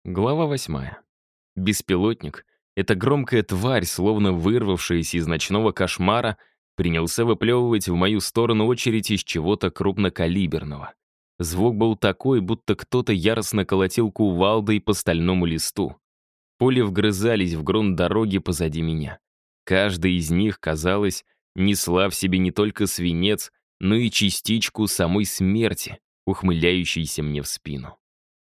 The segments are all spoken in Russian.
Глава 8. Беспилотник, эта громкая тварь, словно вырвавшаяся из ночного кошмара, принялся выплевывать в мою сторону очередь из чего-то крупнокалиберного. Звук был такой, будто кто-то яростно колотил кувалдой по стальному листу. Пули вгрызались в грунт дороги позади меня. Каждая из них, казалось, несла в себе не только свинец, но и частичку самой смерти, ухмыляющейся мне в спину.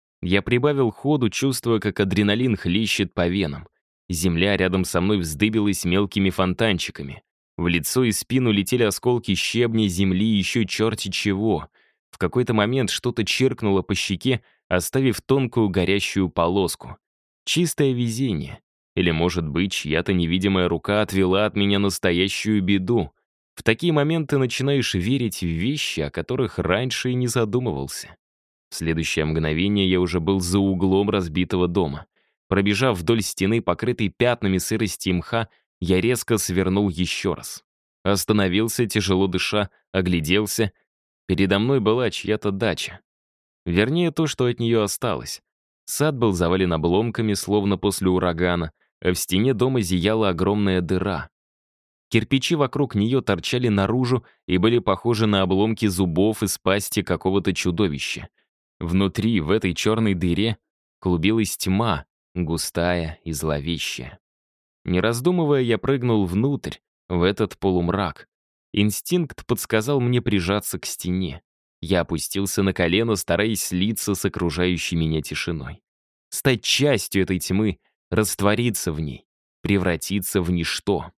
Я прибавил ходу, чувствуя, как адреналин хлещет по венам. Земля рядом со мной вздыбилась мелкими фонтанчиками. В лицо и спину летели осколки щебня, земли и еще черти чего. В какой-то момент что-то чиркнуло по щеке, оставив тонкую горящую полоску. Чистое везение. Или, может быть, чья-то невидимая рука отвела от меня настоящую беду. В такие моменты начинаешь верить в вещи, о которых раньше и не задумывался. В следующее мгновение я уже был за углом разбитого дома. Пробежав вдоль стены, покрытой пятнами сырости и мха, я резко свернул еще раз. Остановился, тяжело дыша, огляделся. Передо мной была чья-то дача. Вернее, то, что от нее осталось. Сад был завален обломками, словно после урагана, а в стене дома зияла огромная дыра. Кирпичи вокруг нее торчали наружу и были похожи на обломки зубов из пасти какого-то чудовища. Внутри, в этой черной дыре, клубилась тьма, густая и зловещая. Не раздумывая, я прыгнул внутрь, в этот полумрак. Инстинкт подсказал мне прижаться к стене. Я опустился на колено, стараясь слиться с окружающей меня тишиной. Стать частью этой тьмы, раствориться в ней, превратиться в ничто.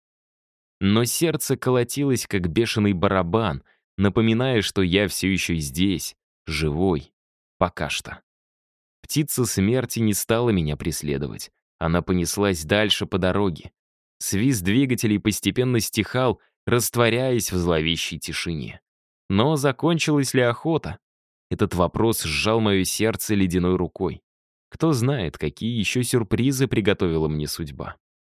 Но сердце колотилось, как бешеный барабан, напоминая, что я все еще здесь, живой. Пока что. Птица смерти не стала меня преследовать. Она понеслась дальше по дороге. Свист двигателей постепенно стихал, растворяясь в зловещей тишине. Но закончилась ли охота? Этот вопрос сжал мое сердце ледяной рукой. Кто знает, какие еще сюрпризы приготовила мне судьба.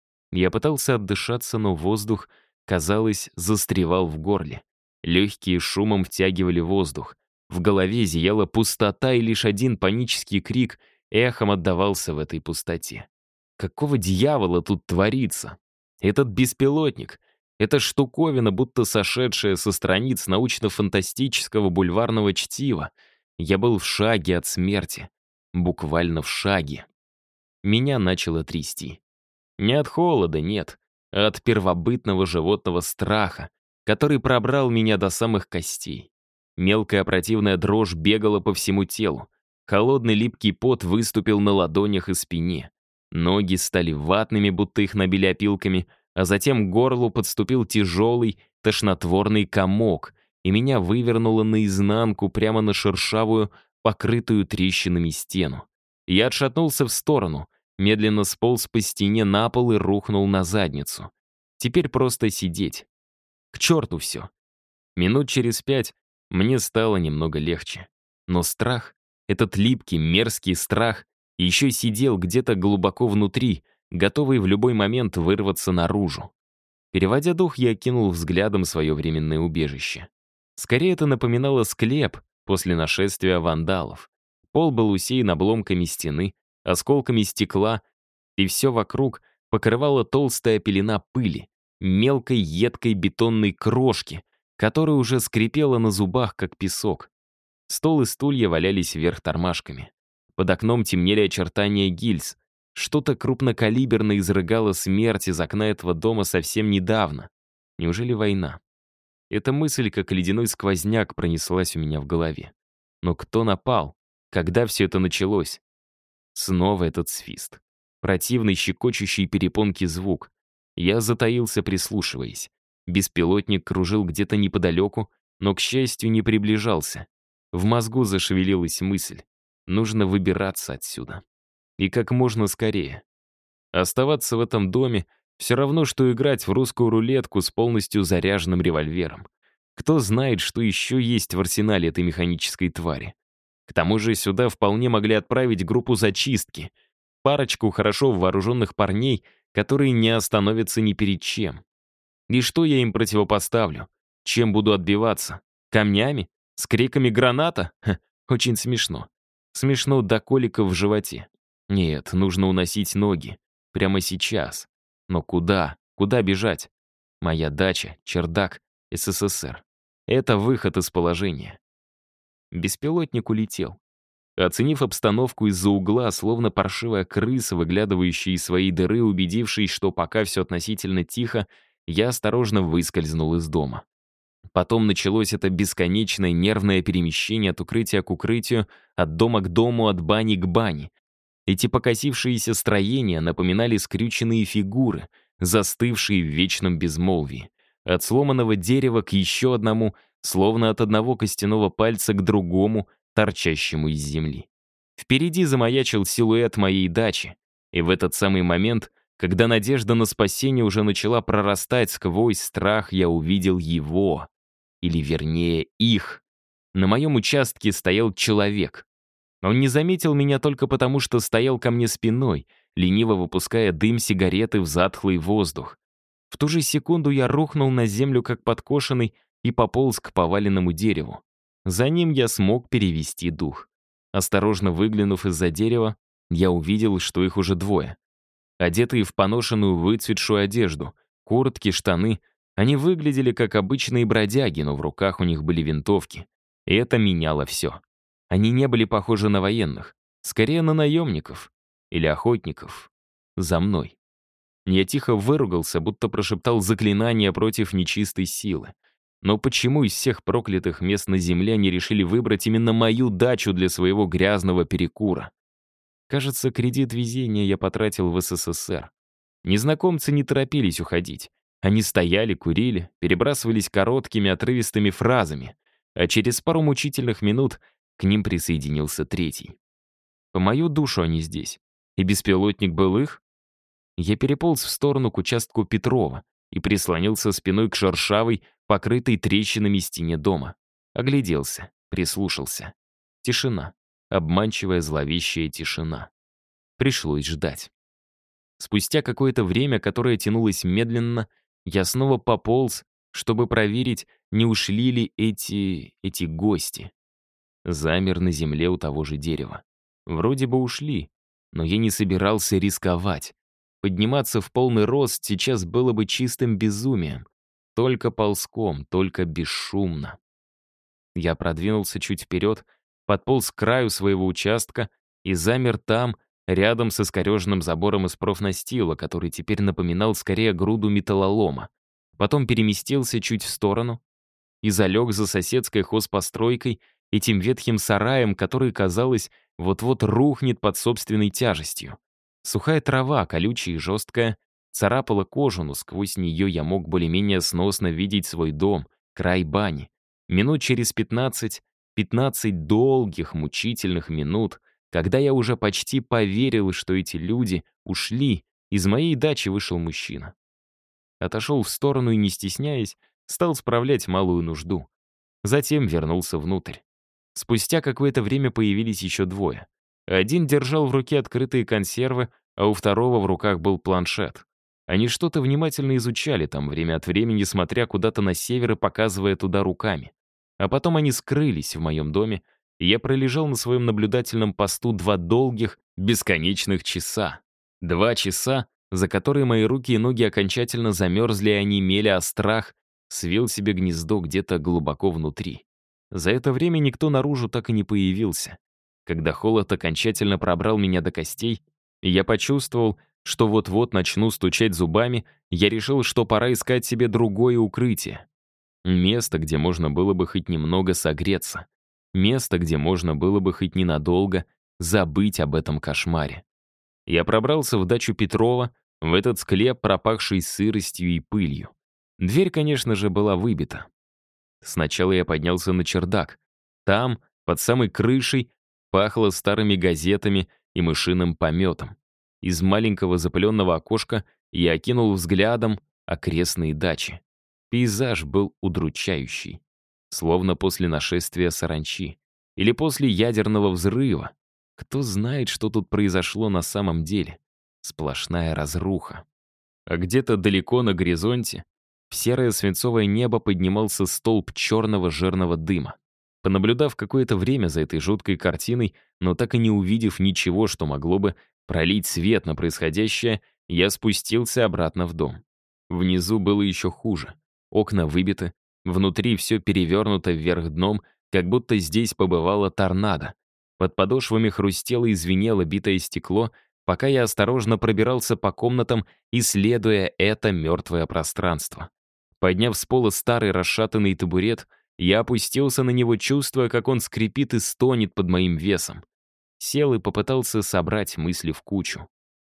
Я пытался отдышаться, но воздух, казалось, застревал в горле. Легкие шумом втягивали воздух. В голове зияла пустота, и лишь один панический крик эхом отдавался в этой пустоте. Какого дьявола тут творится? Этот беспилотник, эта штуковина, будто сошедшая со страниц научно-фантастического бульварного чтива. Я был в шаге от смерти. Буквально в шаге. Меня начало трясти. Не от холода, нет, а от первобытного животного страха, который пробрал меня до самых костей. Мелкая противная дрожь бегала по всему телу. Холодный липкий пот выступил на ладонях и спине. Ноги стали ватными, будто их набили опилками, а затем к горлу подступил тяжелый, тошнотворный комок, и меня вывернуло наизнанку прямо на шершавую, покрытую трещинами стену. Я отшатнулся в сторону, медленно сполз по стене на пол и рухнул на задницу. Теперь просто сидеть. К черту все. Минут через 5 мне стало немного легче. Но страх, этот липкий, мерзкий страх, еще сидел где-то глубоко внутри, готовый в любой момент вырваться наружу. Переводя дух, я окинул взглядом свое временное убежище. Скорее, это напоминало склеп после нашествия вандалов. Пол был усеян обломками стены, осколками стекла, и все вокруг покрывала толстая пелена пыли, мелкой едкой бетонной крошки, которая уже скрипела на зубах, как песок. Стол и стулья валялись вверх тормашками. Под окном темнели очертания гильз. Что-то крупнокалиберно изрыгало смерть из окна этого дома совсем недавно. Неужели война? Эта мысль, как ледяной сквозняк, пронеслась у меня в голове. Но кто напал? Когда все это началось? Снова этот свист. Противный, щекочущий перепонки звук. Я затаился, прислушиваясь. Беспилотник кружил где-то неподалеку, но, к счастью, не приближался. В мозгу зашевелилась мысль. Нужно выбираться отсюда. И как можно скорее. Оставаться в этом доме все равно, что играть в русскую рулетку с полностью заряженным револьвером. Кто знает, что еще есть в арсенале этой механической твари. К тому же сюда вполне могли отправить группу зачистки. Парочку хорошо вооруженных парней, которые не остановятся ни перед чем. И что я им противопоставлю? Чем буду отбиваться? Камнями? С криками «граната»? Ха, очень смешно. Смешно до коликов в животе. Нет, нужно уносить ноги. Прямо сейчас. Но куда? Куда бежать? Моя дача, чердак, СССР. Это выход из положения. Беспилотник улетел. Оценив обстановку из-за угла, словно паршивая крыса, выглядывающая из своей дыры, убедившись, что пока все относительно тихо, я осторожно выскользнул из дома. Потом началось это бесконечное нервное перемещение от укрытия к укрытию, от дома к дому, от бани к бане. Эти покосившиеся строения напоминали скрюченные фигуры, застывшие в вечном безмолвии. От сломанного дерева к еще одному, словно от одного костяного пальца к другому, торчащему из земли. Впереди замаячил силуэт моей дачи, и в этот самый момент, когда надежда на спасение уже начала прорастать сквозь страх, я увидел его, или вернее их. На моем участке стоял человек. Он не заметил меня только потому, что стоял ко мне спиной, лениво выпуская дым сигареты в затхлый воздух. В ту же секунду я рухнул на землю как подкошенный и пополз к поваленному дереву. За ним я смог перевести дух. Осторожно выглянув из-за дерева, я увидел, что их уже двое. Одетые в поношенную выцветшую одежду, куртки, штаны, они выглядели как обычные бродяги, но в руках у них были винтовки. И это меняло все. Они не были похожи на военных, скорее на наемников или охотников. За мной. Я тихо выругался, будто прошептал заклинание против нечистой силы. Но почему из всех проклятых мест на земле они решили выбрать именно мою дачу для своего грязного перекура? Кажется, кредит везения я потратил в СССР. Незнакомцы не торопились уходить. Они стояли, курили, перебрасывались короткими, отрывистыми фразами, а через пару мучительных минут к ним присоединился третий. По мою душу они здесь. И беспилотник был их? Я переполз в сторону к участку Петрова и прислонился спиной к шершавой, покрытой трещинами стене дома. Огляделся, прислушался. Тишина. Обманчивая зловещая тишина. Пришлось ждать. Спустя какое-то время, которое тянулось медленно, я снова пополз, чтобы проверить, не ушли ли эти гости. Замер на земле у того же дерева. Вроде бы ушли, но я не собирался рисковать. Подниматься в полный рост сейчас было бы чистым безумием. Только ползком, только бесшумно. Я продвинулся чуть вперед, подполз к краю своего участка и замер там, рядом с искореженным забором из профнастила, который теперь напоминал скорее груду металлолома. Потом переместился чуть в сторону и залег за соседской хозпостройкой, этим ветхим сараем, который, казалось, вот-вот рухнет под собственной тяжестью. Сухая трава, колючая и жесткая, царапала кожу, но сквозь нее я мог более-менее сносно видеть свой дом, край бани. Минут через 15 долгих, мучительных минут, когда я уже почти поверил, что эти люди ушли, из моей дачи вышел мужчина. Отошел в сторону и, не стесняясь, стал справлять малую нужду. Затем вернулся внутрь. Спустя какое-то время появились еще двое. Один держал в руке открытые консервы, а у второго в руках был планшет. Они что-то внимательно изучали там, время от времени смотря куда-то на север и показывая туда руками. А потом они скрылись в моем доме, и я пролежал на своем наблюдательном посту 2 долгих, бесконечных часа. 2 часа, за которые мои руки и ноги окончательно замерзли и онемели, а страх свил себе гнездо где-то глубоко внутри. За это время никто наружу так и не появился. Когда холод окончательно пробрал меня до костей, и я почувствовал, что вот-вот начну стучать зубами, я решил, что пора искать себе другое укрытие. Место, где можно было бы хоть немного согреться. Место, где можно было бы хоть ненадолго забыть об этом кошмаре. Я пробрался в дачу Петрова, в этот склеп, пропахший сыростью и пылью. Дверь, конечно же, была выбита. Сначала я поднялся на чердак. Там, под самой крышей, пахло старыми газетами и мышиным пометом. Из маленького запыленного окошка я окинул взглядом окрестные дачи. Пейзаж был удручающий. Словно после нашествия саранчи. Или после ядерного взрыва. Кто знает, что тут произошло на самом деле. Сплошная разруха. А где-то далеко на горизонте в серое свинцовое небо поднимался столб черного жирного дыма. Понаблюдав какое-то время за этой жуткой картиной, но так и не увидев ничего, что могло бы пролить свет на происходящее, я спустился обратно в дом. Внизу было еще хуже. Окна выбиты, внутри все перевернуто вверх дном, как будто здесь побывало торнадо. Под подошвами хрустело и звенело битое стекло, пока я осторожно пробирался по комнатам, исследуя это мертвое пространство. Подняв с пола старый расшатанный табурет, я опустился на него, чувствуя, как он скрипит и стонет под моим весом. Сел и попытался собрать мысли в кучу.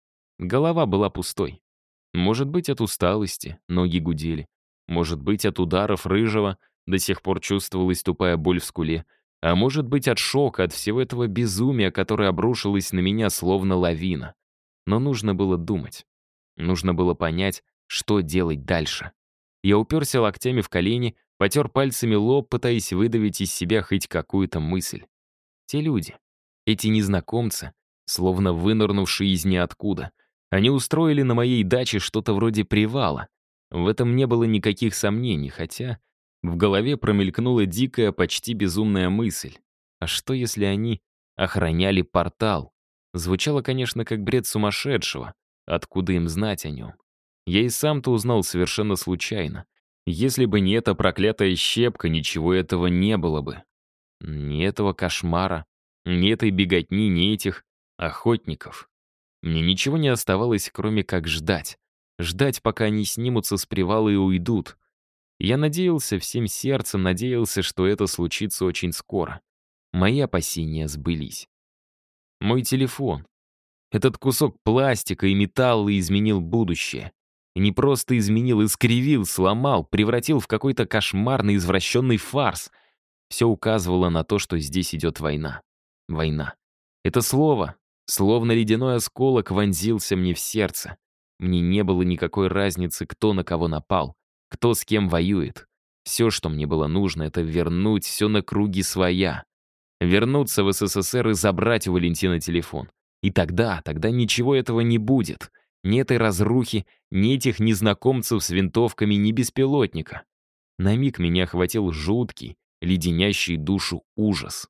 Голова была пустой. Может быть, от усталости, ноги гудели. Может быть, от ударов рыжего до сих пор чувствовалась тупая боль в скуле. А может быть, от шока, от всего этого безумия, которое обрушилось на меня словно лавина. Но нужно было думать. Нужно было понять, что делать дальше. Я уперся локтями в колени, потер пальцами лоб, пытаясь выдавить из себя хоть какую-то мысль. Те люди, эти незнакомцы, словно вынырнувшие из ниоткуда, они устроили на моей даче что-то вроде привала. В этом не было никаких сомнений, хотя в голове промелькнула дикая, почти безумная мысль. А что, если они охраняли портал? Звучало, конечно, как бред сумасшедшего. Откуда им знать о нем? Я и сам-то узнал совершенно случайно. Если бы не эта проклятая щепка, ничего этого не было бы. Ни этого кошмара, ни этой беготни, ни этих охотников. Мне ничего не оставалось, кроме как ждать. Ждать, пока они снимутся с привала и уйдут. Я надеялся, всем сердцем надеялся, что это случится очень скоро. Мои опасения сбылись. Мой телефон. Этот кусок пластика и металла изменил будущее. И не просто изменил, искривил, сломал, превратил в какой-то кошмарный извращенный фарс. Все указывало на то, что здесь идет война. Война. Это слово, словно ледяной осколок, вонзился мне в сердце. Мне не было никакой разницы, кто на кого напал, кто с кем воюет. Все, что мне было нужно, это вернуть все на круги своя. Вернуться в СССР и забрать у Валентина телефон. И тогда ничего этого не будет. Ни этой разрухи, ни этих незнакомцев с винтовками, ни беспилотника. На миг меня охватил жуткий, леденящий душу ужас.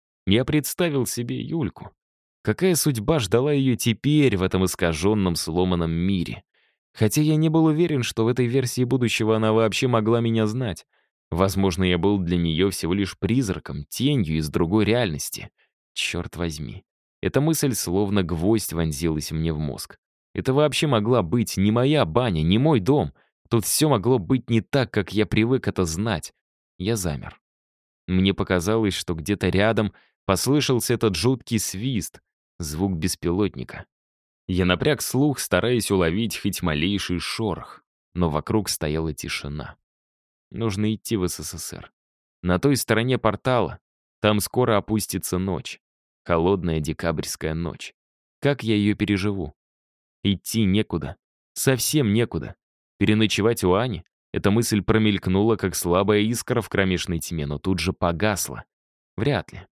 Я представил себе Юльку. Какая судьба ждала ее теперь в этом искаженном, сломанном мире? Хотя я не был уверен, что в этой версии будущего она вообще могла меня знать. Возможно, я был для нее всего лишь призраком, тенью из другой реальности. Черт возьми. Эта мысль словно гвоздь вонзилась мне в мозг. Это вообще могла быть не моя баня, не мой дом. Тут все могло быть не так, как я привык это знать. Я замер. Мне показалось, что где-то рядом послышался этот жуткий свист, звук беспилотника. Я напряг слух, стараясь уловить хоть малейший шорох, но вокруг стояла тишина. Нужно идти в СССР. На той стороне портала, там скоро опустится ночь. Холодная декабрьская ночь. Как я ее переживу? Идти некуда. Совсем некуда. Переночевать у Ани? Эта мысль промелькнула, как слабая искра в кромешной тьме, но тут же погасла. Вряд ли.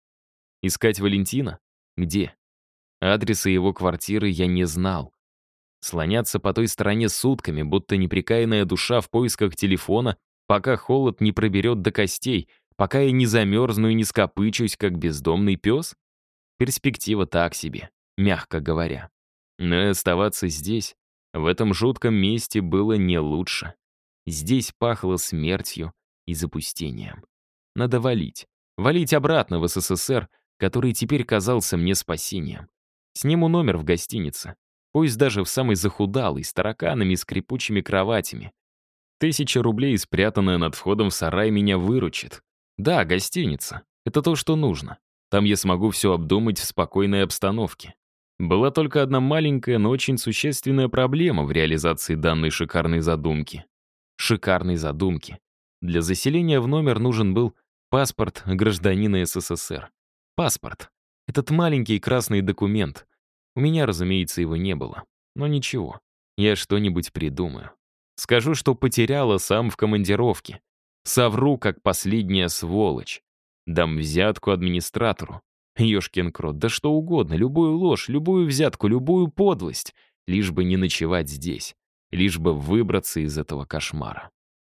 Искать Валентина? Где? Адреса его квартиры я не знал. Слоняться по той стороне сутками, будто непрекаянная душа в поисках телефона, пока холод не проберет до костей, пока я не замерзну и не скопычусь, как бездомный пес? Перспектива так себе, мягко говоря. Но и оставаться здесь, в этом жутком месте, было не лучше. Здесь пахло смертью и запустением. Надо валить. Валить обратно в СССР, который теперь казался мне спасением. Сниму номер в гостинице. Пусть даже в самой захудалой, с тараканами и скрипучими кроватями. 1000 рублей, спрятанная над входом в сарай, меня выручит. Да, гостиница. Это то, что нужно. Там я смогу все обдумать в спокойной обстановке. Была только одна маленькая, но очень существенная проблема в реализации данной шикарной задумки. Шикарной задумки. Для заселения в номер нужен был паспорт гражданина СССР. Паспорт. Этот маленький красный документ. У меня, разумеется, его не было. Но ничего, я что-нибудь придумаю. Скажу, что потеряла сам в командировке. Совру, как последняя сволочь. Дам взятку администратору. Ёшкин крот, да что угодно, любую ложь, любую взятку, любую подлость, лишь бы не ночевать здесь, лишь бы выбраться из этого кошмара.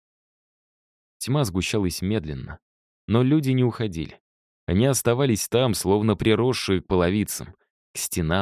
Тьма сгущалась медленно, но люди не уходили. Они оставались там, словно приросшие к половицам, к стенам,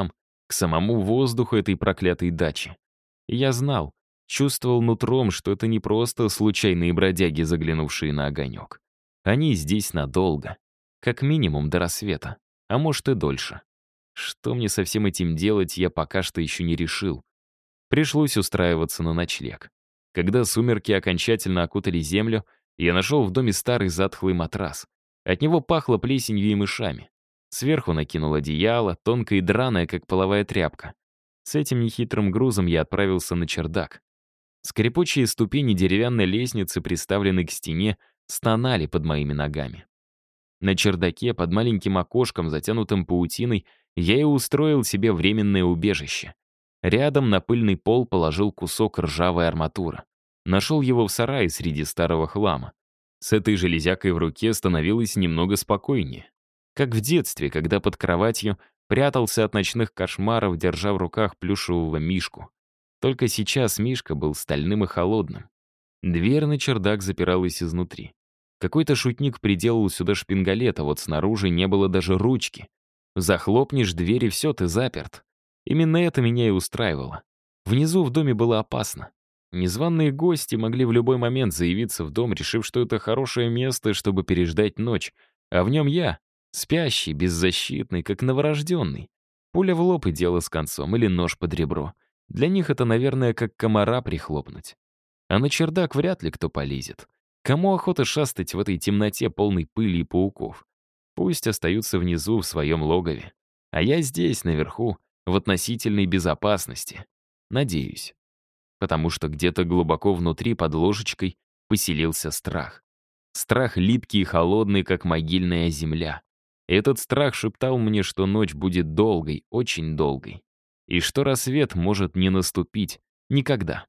к самому воздуху этой проклятой дачи. И я знал, чувствовал нутром, что это не просто случайные бродяги, заглянувшие на огонек. Они здесь надолго, как минимум до рассвета, а может и дольше. Что мне со всем этим делать, я пока что еще не решил. Пришлось устраиваться на ночлег. Когда сумерки окончательно окутали землю, я нашел в доме старый затхлый матрас. От него пахло плесенью и мышами. Сверху накинул одеяло, тонкое и драное, как половая тряпка. С этим нехитрым грузом я отправился на чердак. Скрипучие ступени деревянной лестницы, приставленной к стене, стонали под моими ногами. На чердаке, под маленьким окошком, затянутым паутиной, я и устроил себе временное убежище. Рядом на пыльный пол положил кусок ржавой арматуры. Нашел его в сарае среди старого хлама. С этой железякой в руке становилось немного спокойнее. Как в детстве, когда под кроватью прятался от ночных кошмаров, держа в руках плюшевого мишку. Только сейчас мишка был стальным и холодным. Дверь на чердак запиралась изнутри. Какой-то шутник приделал сюда шпингалет, а вот снаружи не было даже ручки. Захлопнешь дверь, и все, ты заперт. Именно это меня и устраивало. Внизу в доме было опасно. Незваные гости могли в любой момент заявиться в дом, решив, что это хорошее место, чтобы переждать ночь. А в нем я, спящий, беззащитный, как новорожденный. Пуля в лоб и дело с концом, или нож под ребро. Для них это, наверное, как комара прихлопнуть. А на чердак вряд ли кто полезет. Кому охота шастать в этой темноте, полной пыли и пауков? Пусть остаются внизу, в своем логове. А я здесь, наверху, в относительной безопасности. Надеюсь. Потому что где-то глубоко внутри, под ложечкой, поселился страх. Страх липкий и холодный, как могильная земля. Этот страх шептал мне, что ночь будет долгой, очень долгой. И что рассвет может не наступить никогда.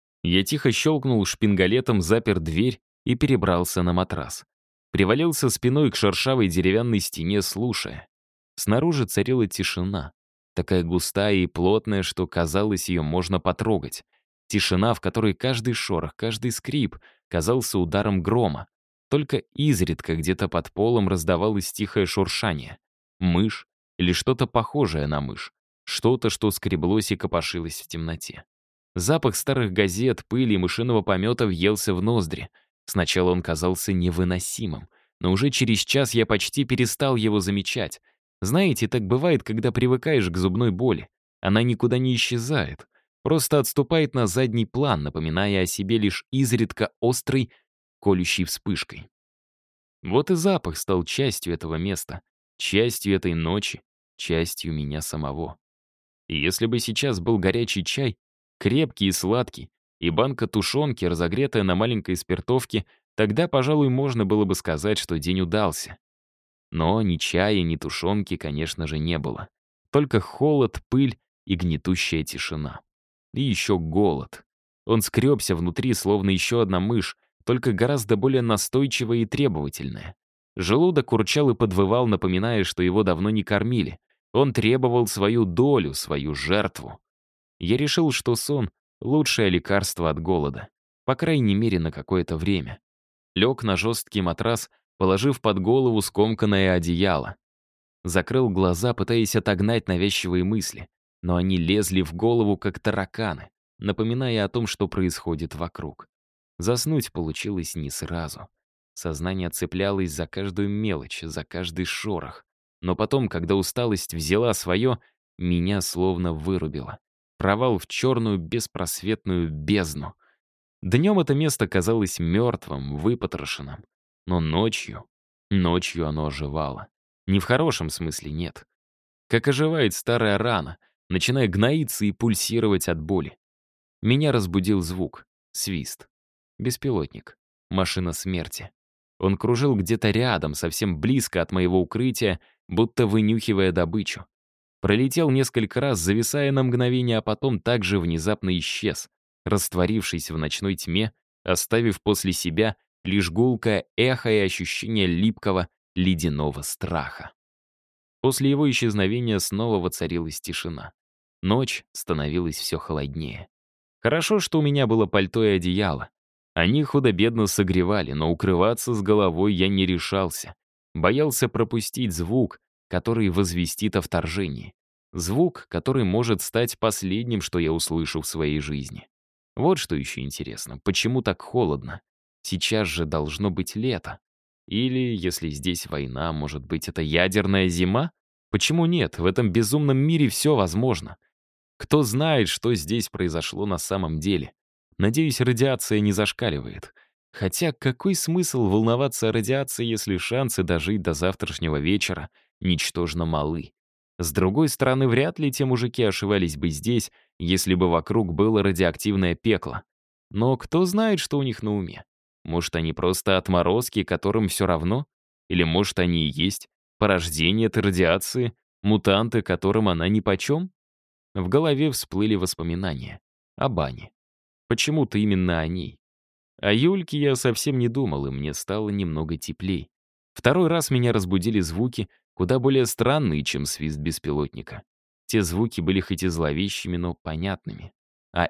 Я тихо щелкнул шпингалетом, запер дверь и перебрался на матрас. Привалился спиной к шершавой деревянной стене, слушая. Снаружи царила тишина. Такая густая и плотная, что, казалось, ее можно потрогать. Тишина, в которой каждый шорох, каждый скрип казался ударом грома. Только изредка где-то под полом раздавалось тихое шуршание. Мышь или что-то похожее на мышь. Что-то, что скреблось и копошилось в темноте. Запах старых газет, пыли и мышиного помета въелся в ноздри. Сначала он казался невыносимым, но уже через час я почти перестал его замечать. Знаете, так бывает, когда привыкаешь к зубной боли. Она никуда не исчезает, просто отступает на задний план, напоминая о себе лишь изредка острой, колющей вспышкой. Вот и запах стал частью этого места, частью этой ночи, частью меня самого. И если бы сейчас был горячий чай, крепкий и сладкий, и банка тушенки, разогретая на маленькой спиртовке, тогда, пожалуй, можно было бы сказать, что день удался. Но ни чая, ни тушенки, конечно же, не было. Только холод, пыль и гнетущая тишина. И еще голод. Он скребся внутри, словно еще одна мышь, только гораздо более настойчивая и требовательная. Желудок урчал и подвывал, напоминая, что его давно не кормили. Он требовал свою долю, свою жертву. Я решил, что сон — лучшее лекарство от голода. По крайней мере, на какое-то время. Лег на жесткий матрас, положив под голову скомканное одеяло. Закрыл глаза, пытаясь отогнать навязчивые мысли. Но они лезли в голову, как тараканы, напоминая о том, что происходит вокруг. Заснуть получилось не сразу. Сознание цеплялось за каждую мелочь, за каждый шорох. Но потом, когда усталость взяла свое, меня словно вырубило. Провал в черную беспросветную бездну. Днем это место казалось мертвым, выпотрошенным. Но ночью оно оживало. Не в хорошем смысле, нет. Как оживает старая рана, начиная гноиться и пульсировать от боли. Меня разбудил звук, свист. Беспилотник, машина смерти. Он кружил где-то рядом, совсем близко от моего укрытия, будто вынюхивая добычу. Пролетел несколько раз, зависая на мгновение, а потом также внезапно исчез, растворившись в ночной тьме, оставив после себя лишь гулкое эхо и ощущение липкого ледяного страха. После его исчезновения снова воцарилась тишина. Ночь становилась все холоднее. Хорошо, что у меня было пальто и одеяло. Они худо-бедно согревали, но укрываться с головой я не решался. Боялся пропустить звук, который возвестит о вторжении. Звук, который может стать последним, что я услышу в своей жизни. Вот что еще интересно. Почему так холодно? Сейчас же должно быть лето. Или, если здесь война, может быть, это ядерная зима? Почему нет? В этом безумном мире все возможно. Кто знает, что здесь произошло на самом деле. Надеюсь, радиация не зашкаливает. Хотя какой смысл волноваться о радиации, если шансы дожить до завтрашнего вечера ничтожно малы? С другой стороны, вряд ли те мужики ошивались бы здесь, если бы вокруг было радиоактивное пекло. Но кто знает, что у них на уме? Может, они просто отморозки, которым все равно? Или, может, они и есть порождение этой радиации, мутанты, которым она нипочем? В голове всплыли воспоминания о бане. Почему-то именно о ней. О Юльке я совсем не думал, и мне стало немного теплей. Второй раз меня разбудили звуки, куда более странные, чем свист беспилотника. Те звуки были хоть и зловещими, но понятными. А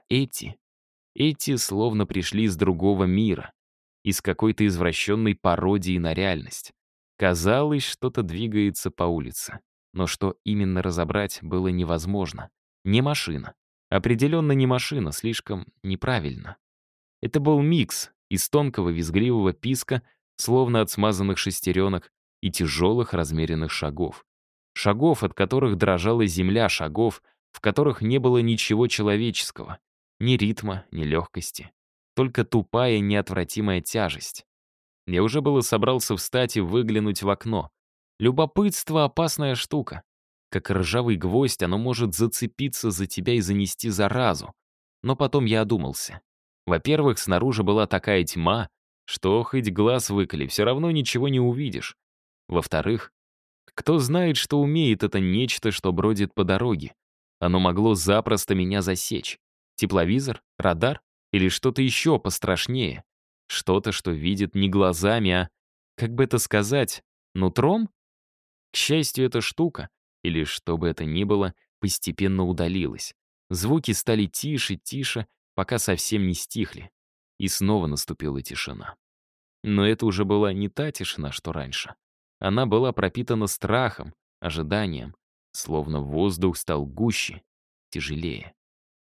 эти словно пришли из другого мира, из какой-то извращенной пародии на реальность. Казалось, что-то двигается по улице. Но что именно разобрать было невозможно. Не машина. Определенно не машина, слишком неправильно. Это был микс из тонкого визгливого писка, словно от смазанных шестеренок, и тяжелых размеренных шагов. Шагов, от которых дрожала земля, шагов, в которых не было ничего человеческого. Ни ритма, ни легкости. Только тупая, неотвратимая тяжесть. Я уже было собрался встать и выглянуть в окно. Любопытство — опасная штука. Как ржавый гвоздь, оно может зацепиться за тебя и занести заразу. Но потом я одумался. Во-первых, снаружи была такая тьма, что хоть глаз выколи, все равно ничего не увидишь. Во-вторых, кто знает, что умеет это нечто, что бродит по дороге. Оно могло запросто меня засечь. Тепловизор? Радар? Или что-то еще пострашнее? Что-то, что видит не глазами, а, как бы это сказать, нутром? К счастью, эта штука, или что бы это ни было, постепенно удалилась. Звуки стали тише, тише, пока совсем не стихли. И снова наступила тишина. Но это уже была не та тишина, что раньше. Она была пропитана страхом, ожиданием, словно воздух стал гуще, тяжелее.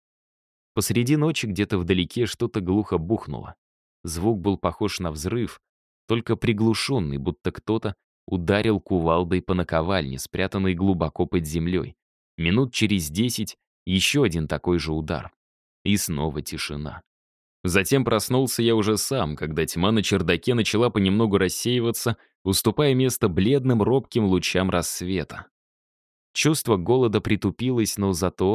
Посреди ночи где-то вдалеке что-то глухо бухнуло. Звук был похож на взрыв, только приглушенный, будто кто-то ударил кувалдой по наковальне, спрятанной глубоко под землей. Минут через 10 еще один такой же удар. И снова тишина. Затем проснулся я уже сам, когда тьма на чердаке начала понемногу рассеиваться, уступая место бледным робким лучам рассвета. Чувство голода притупилось, но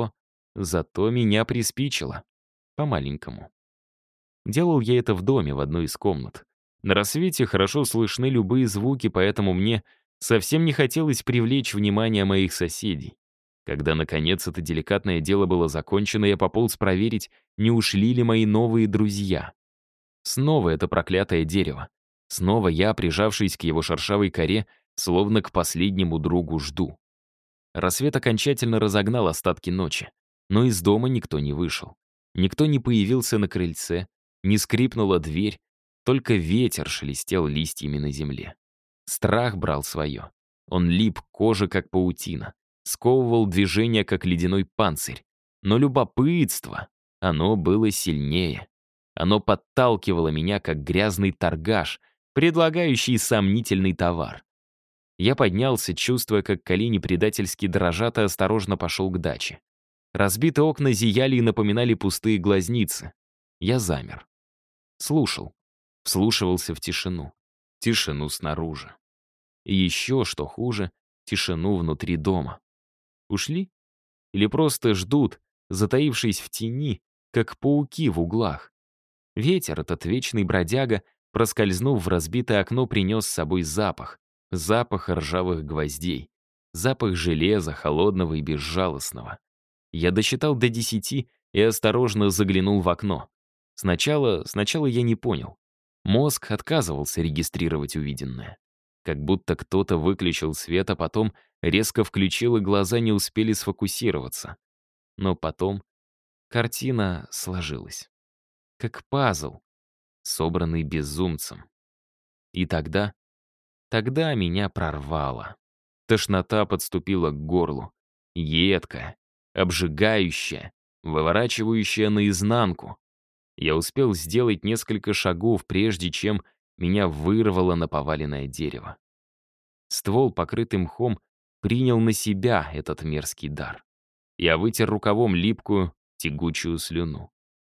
зато меня приспичило. По-маленькому. Делал я это в доме, в одной из комнат. На рассвете хорошо слышны любые звуки, поэтому мне совсем не хотелось привлечь внимание моих соседей. Когда, наконец, это деликатное дело было закончено, я пополз проверить, не ушли ли мои новые друзья. Снова это проклятое дерево. Снова я, прижавшись к его шершавой коре, словно к последнему другу, жду. Рассвет окончательно разогнал остатки ночи, но из дома никто не вышел. Никто не появился на крыльце, не скрипнула дверь, только ветер шелестел листьями на земле. Страх брал свое. Он лип к коже, как паутина, сковывал движение, как ледяной панцирь. Но любопытство, оно было сильнее. Оно подталкивало меня, как грязный торгаш, предлагающий сомнительный товар. Я поднялся, чувствуя, как колени предательски дрожат, и осторожно пошел к даче. Разбитые окна зияли и напоминали пустые глазницы. Я замер. Слушал. Вслушивался в тишину. Тишину снаружи. И еще, что хуже, тишину внутри дома. Ушли? Или просто ждут, затаившись в тени, как пауки в углах? Ветер, этот вечный бродяга, проскользнув в разбитое окно, принес с собой запах. Запах ржавых гвоздей. Запах железа, холодного и безжалостного. Я досчитал до 10 и осторожно заглянул в окно. Сначала я не понял. Мозг отказывался регистрировать увиденное. Как будто кто-то выключил свет, а потом резко включил, и глаза не успели сфокусироваться. Но потом картина сложилась. Как пазл, собранный безумцем. И тогда меня прорвало. Тошнота подступила к горлу. Едкая, обжигающая, выворачивающая наизнанку. Я успел сделать несколько шагов, прежде чем меня вырвало на поваленное дерево. Ствол, покрытый мхом, принял на себя этот мерзкий дар. Я вытер рукавом липкую, тягучую слюну.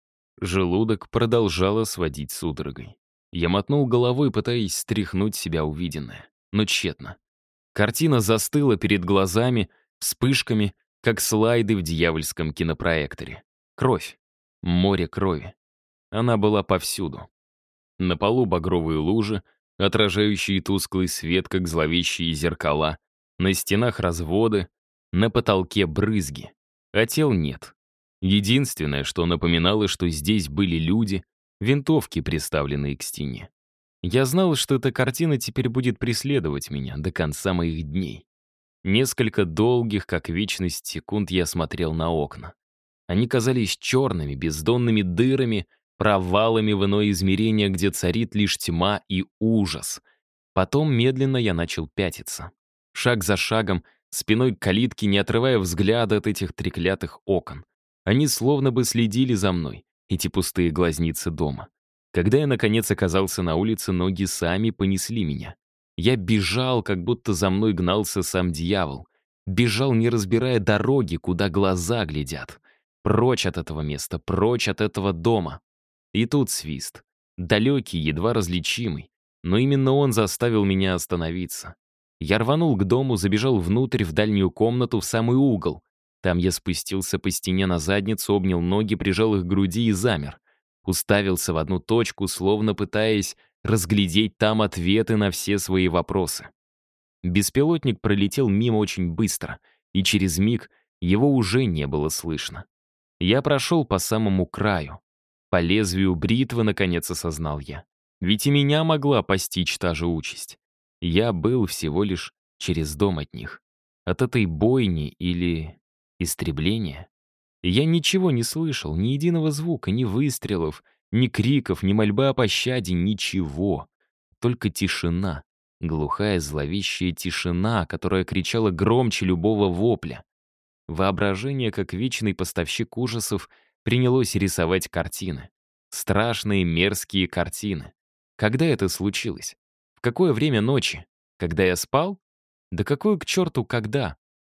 Желудок продолжало сводить судорогой. Я мотнул головой, пытаясь стряхнуть с себя увиденное. Но тщетно. Картина застыла перед глазами, вспышками, как слайды в дьявольском кинопроекторе. Кровь. Море крови. Она была повсюду. На полу багровые лужи, отражающие тусклый свет, как зловещие зеркала. На стенах разводы, на потолке брызги. А тел нет. Единственное, что напоминало, что здесь были люди, винтовки, приставленные к стене. Я знал, что эта картина теперь будет преследовать меня до конца моих дней. Несколько долгих, как вечность, секунд я смотрел на окна. Они казались черными, бездонными дырами, провалами в иное измерение, где царит лишь тьма и ужас. Потом медленно я начал пятиться. Шаг за шагом, спиной к калитке, не отрывая взгляда от этих треклятых окон. Они словно бы следили за мной, эти пустые глазницы дома. Когда я, наконец, оказался на улице, ноги сами понесли меня. Я бежал, как будто за мной гнался сам дьявол. Бежал, не разбирая дороги, куда глаза глядят. Прочь от этого места, прочь от этого дома. И тут свист. Далекий, едва различимый. Но именно он заставил меня остановиться. Я рванул к дому, забежал внутрь, в дальнюю комнату, в самый угол. Там я спустился по стене на задницу, обнял ноги, прижал их к груди и замер. Уставился в одну точку, словно пытаясь разглядеть там ответы на все свои вопросы. Беспилотник пролетел мимо очень быстро, и через миг его уже не было слышно. Я прошел по самому краю. По лезвию бритвы, наконец, осознал я. Ведь и меня могла постичь та же участь. Я был всего лишь через дом от них. От этой бойни или истребления. Я ничего не слышал, ни единого звука, ни выстрелов, ни криков, ни мольбы о пощаде, ничего. Только тишина, глухая зловещая тишина, которая кричала громче любого вопля. Воображение, как вечный поставщик ужасов, принялось рисовать картины. Страшные, мерзкие картины. Когда это случилось? В какое время ночи? Когда я спал? Да какое к черту когда?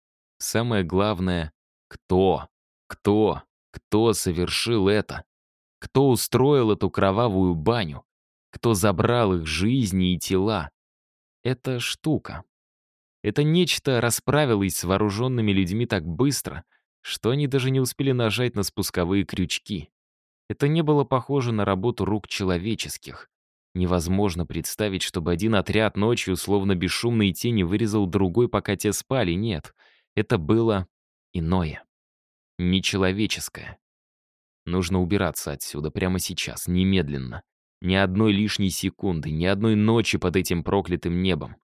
Самое главное — кто? Кто совершил это? Кто устроил эту кровавую баню? Кто забрал их жизни и тела? Это штука. Это нечто расправилось с вооруженными людьми так быстро, что они даже не успели нажать на спусковые крючки. Это не было похоже на работу рук человеческих. Невозможно представить, чтобы один отряд ночью, словно бесшумные тени, вырезал другой, пока те спали. Нет, это было иное. Нечеловеческое. Нужно убираться отсюда прямо сейчас, немедленно. Ни одной лишней секунды, ни одной ночи под этим проклятым небом.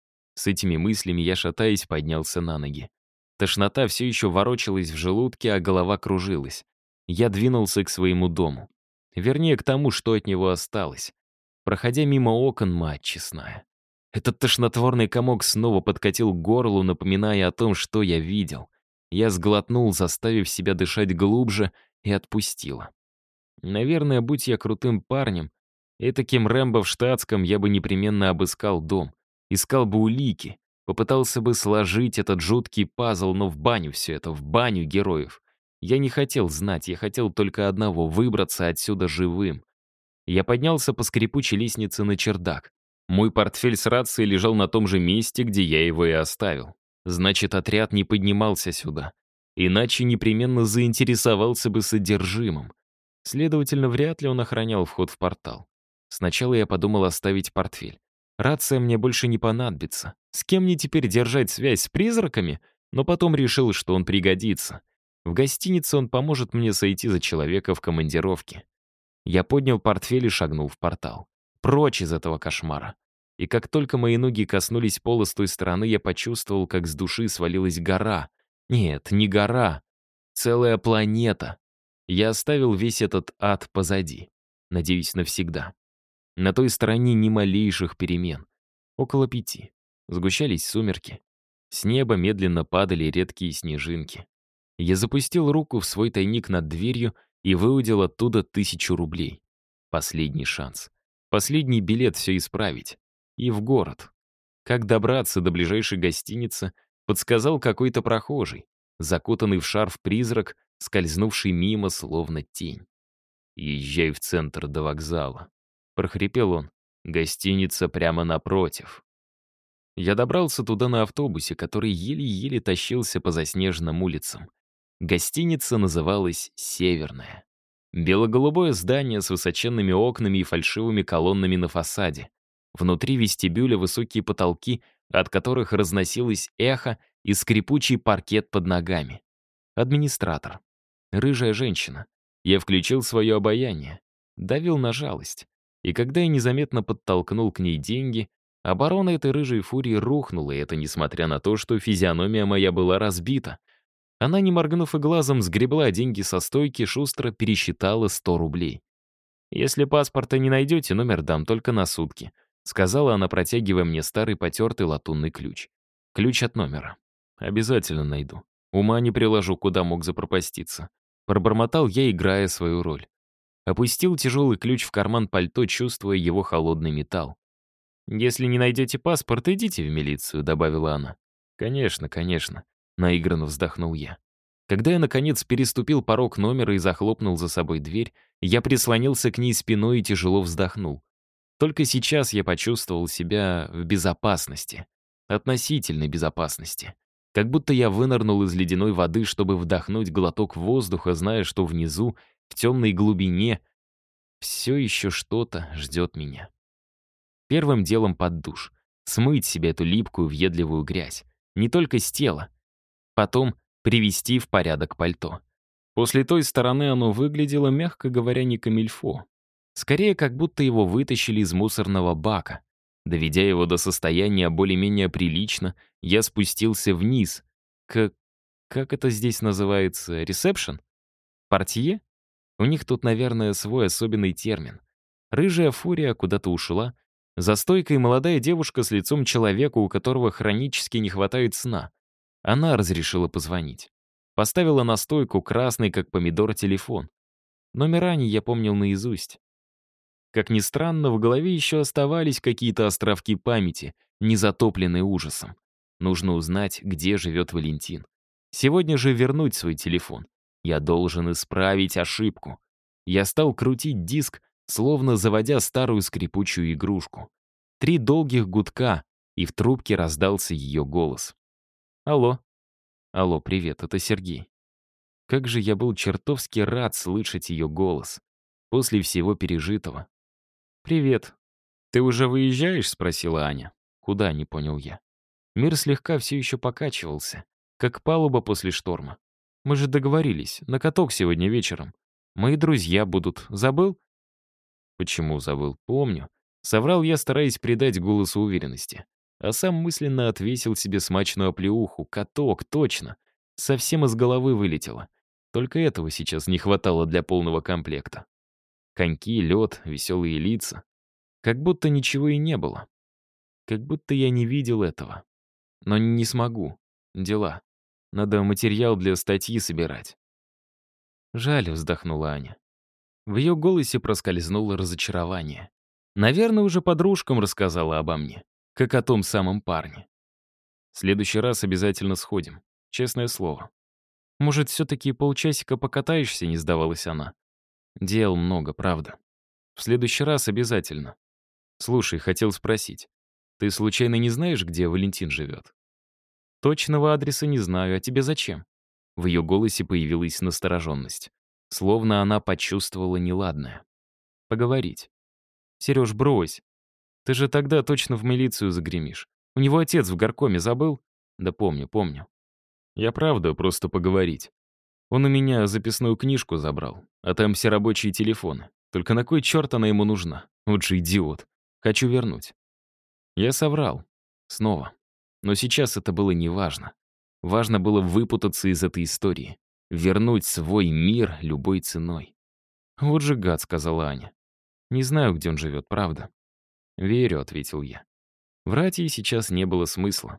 С этими мыслями я, шатаясь, поднялся на ноги. Тошнота все еще ворочалась в желудке, а голова кружилась. Я двинулся к своему дому. Вернее, к тому, что от него осталось. Проходя мимо окон, мать честная. Этот тошнотворный комок снова подкатил к горлу, напоминая о том, что я видел. Я сглотнул, заставив себя дышать глубже, и отпустила. Наверное, будь я крутым парнем, и таким Рэмбо в штатском, я бы непременно обыскал дом. Искал бы улики, попытался бы сложить этот жуткий пазл, но в баню все это, в баню героев. Я не хотел знать, я хотел только одного — выбраться отсюда живым. Я поднялся по скрипучей лестнице на чердак. Мой портфель с рацией лежал на том же месте, где я его и оставил. Значит, отряд не поднимался сюда. Иначе непременно заинтересовался бы содержимым. Следовательно, вряд ли он охранял вход в портал. Сначала я подумал оставить портфель. Рация мне больше не понадобится. С кем мне теперь держать связь, с призраками? Но потом решил, что он пригодится. В гостинице он поможет мне сойти за человека в командировке. Я поднял портфель и шагнул в портал. Прочь из этого кошмара. И как только мои ноги коснулись пола с той стороны, я почувствовал, как с души свалилась гора. Нет, не гора. Целая планета. Я оставил весь этот ад позади. Надеюсь, навсегда. На той стороне ни малейших перемен. Около 5. Сгущались сумерки. С неба медленно падали редкие снежинки. Я запустил руку в свой тайник над дверью и выудил оттуда 1000 рублей. Последний шанс. Последний билет все исправить. И в город. Как добраться до ближайшей гостиницы, подсказал какой-то прохожий, закутанный в шарф призрак, скользнувший мимо, словно тень. «Езжай в центр до вокзала», — прохрипел он. «Гостиница прямо напротив». Я добрался туда на автобусе, который еле-еле тащился по заснеженным улицам. Гостиница называлась «Северная». Бело-голубое здание с высоченными окнами и фальшивыми колоннами на фасаде. Внутри вестибюля высокие потолки, от которых разносилось эхо и скрипучий паркет под ногами. Администратор. Рыжая женщина. Я включил свое обаяние. Давил на жалость. И когда я незаметно подтолкнул к ней деньги, оборона этой рыжей фурии рухнула, и это несмотря на то, что физиономия моя была разбита. Она, не моргнув и глазом, сгребла деньги со стойки, шустро пересчитала 100 рублей. «Если паспорта не найдете, номер дам только на сутки», сказала она, протягивая мне старый потертый латунный ключ. Ключ от номера. «Обязательно найду. Ума не приложу, куда мог запропаститься». Пробормотал я, играя свою роль. Опустил тяжелый ключ в карман пальто, чувствуя его холодный металл. «Если не найдете паспорт, идите в милицию», — добавила она. «Конечно, конечно», — наигранно вздохнул я. Когда я, наконец, переступил порог номера и захлопнул за собой дверь, я прислонился к ней спиной и тяжело вздохнул. Только сейчас я почувствовал себя в безопасности. Относительной безопасности. Как будто я вынырнул из ледяной воды, чтобы вдохнуть глоток воздуха, зная, что внизу, в темной глубине, все еще что-то ждет меня. Первым делом под душ. Смыть себе эту липкую, въедливую грязь. Не только с тела. Потом привести в порядок пальто. После той стороны оно выглядело, мягко говоря, не камильфо. Скорее, как будто его вытащили из мусорного бака. Доведя его до состояния более-менее прилично, я спустился вниз. Как это здесь называется? Ресепшн? Портье? У них тут, наверное, свой особенный термин. Рыжая фурия куда-то ушла. За стойкой молодая девушка с лицом человека, у которого хронически не хватает сна. Она разрешила позвонить. Поставила на стойку красный, как помидор, телефон. Номера я помнил наизусть. Как ни странно, в голове еще оставались какие-то островки памяти, не затопленные ужасом. Нужно узнать, где живет Валентин. Сегодня же вернуть свой телефон. Я должен исправить ошибку. Я стал крутить диск, словно заводя старую скрипучую игрушку. 3 долгих гудка, и в трубке раздался ее голос. «Алло». «Алло, привет, это Сергей». Как же я был чертовски рад слышать ее голос. После всего пережитого. «Привет. Ты уже выезжаешь?» — спросила Аня. «Куда?» — не понял я. Мир слегка все еще покачивался, как палуба после шторма. «Мы же договорились, на каток сегодня вечером. Мои друзья будут. Забыл?» «Почему забыл? Помню». Соврал я, стараясь придать голосу уверенности. А сам мысленно отвесил себе смачную оплеуху. Каток, точно. Совсем из головы вылетело. Только этого сейчас не хватало для полного комплекта. Коньки, лед, веселые лица. Как будто ничего и не было. Как будто я не видел этого. Но не смогу. Дела. Надо материал для статьи собирать. «Жаль», — вздохнула Аня. В ее голосе проскользнуло разочарование. Наверное, уже подружкам рассказала обо мне, как о том самом парне. В следующий раз обязательно сходим. Честное слово. «Может, все-таки полчасика покатаешься?» — не сдавалась она. «Дел много, правда. В следующий раз обязательно. Слушай, хотел спросить. Ты случайно не знаешь, где Валентин живет?» «Точного адреса не знаю, а тебе зачем?» В ее голосе появилась настороженность. Словно она почувствовала неладное. «Поговорить». «Сереж, брось. Ты же тогда точно в милицию загремишь. У него отец в горкоме, забыл?» «Да помню, помню. Я правда, просто поговорить. Он у меня записную книжку забрал, а там все рабочие телефоны. Только на кой черт она ему нужна? Вот же идиот. Хочу вернуть». Я соврал. Снова. Но сейчас это было неважно. Важно было выпутаться из этой истории. Вернуть свой мир любой ценой. «Вот же гад», — сказала Аня. «Не знаю, где он живет, правда». «Верю», — ответил я. Врать ей сейчас не было смысла.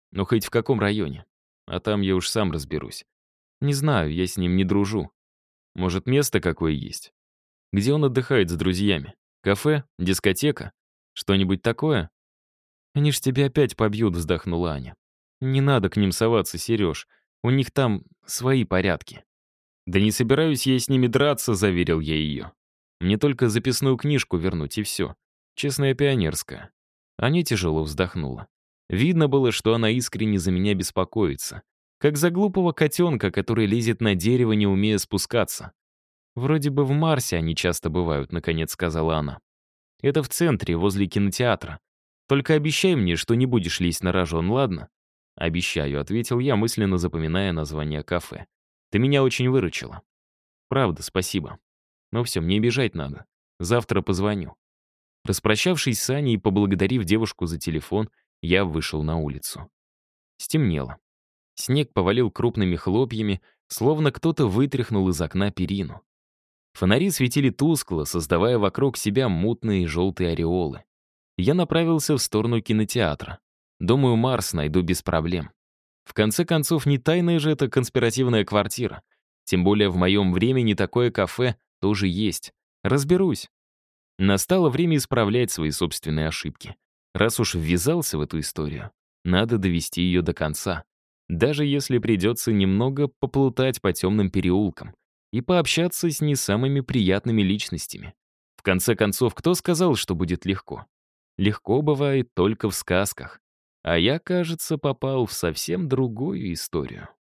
Но хоть в каком районе. А там я уж сам разберусь. Не знаю, я с ним не дружу. Может, место какое есть? Где он отдыхает с друзьями? Кафе? Дискотека? Что-нибудь такое? Они ж тебя опять побьют, вздохнула Аня. Не надо к ним соваться, Сереж. У них там свои порядки. Да не собираюсь я с ними драться, заверил я ее. Мне только записную книжку вернуть, и все. Честная пионерская. Аня тяжело вздохнула. Видно было, что она искренне за меня беспокоится. Как за глупого котенка, который лезет на дерево, не умея спускаться. «Вроде бы в Марсе они часто бывают», — наконец сказала она. «Это в центре, возле кинотеатра. Только обещай мне, что не будешь лезть на рожон, ладно?» «Обещаю», — ответил я, мысленно запоминая название кафе. «Ты меня очень выручила». «Правда, спасибо. Но все, мне бежать надо. Завтра позвоню». Распрощавшись с Аней и поблагодарив девушку за телефон, я вышел на улицу. Стемнело. Снег повалил крупными хлопьями, словно кто-то вытряхнул из окна перину. Фонари светили тускло, создавая вокруг себя мутные желтые ореолы. Я направился в сторону кинотеатра. Думаю, Марс найду без проблем. В конце концов, не тайная же это конспиративная квартира. Тем более в моем времени такое кафе тоже есть. Разберусь. Настало время исправлять свои собственные ошибки. Раз уж ввязался в эту историю, надо довести ее до конца. Даже если придется немного поплутать по темным переулкам и пообщаться с не самыми приятными личностями. В конце концов, кто сказал, что будет легко? Легко бывает только в сказках. А я, кажется, попал в совсем другую историю.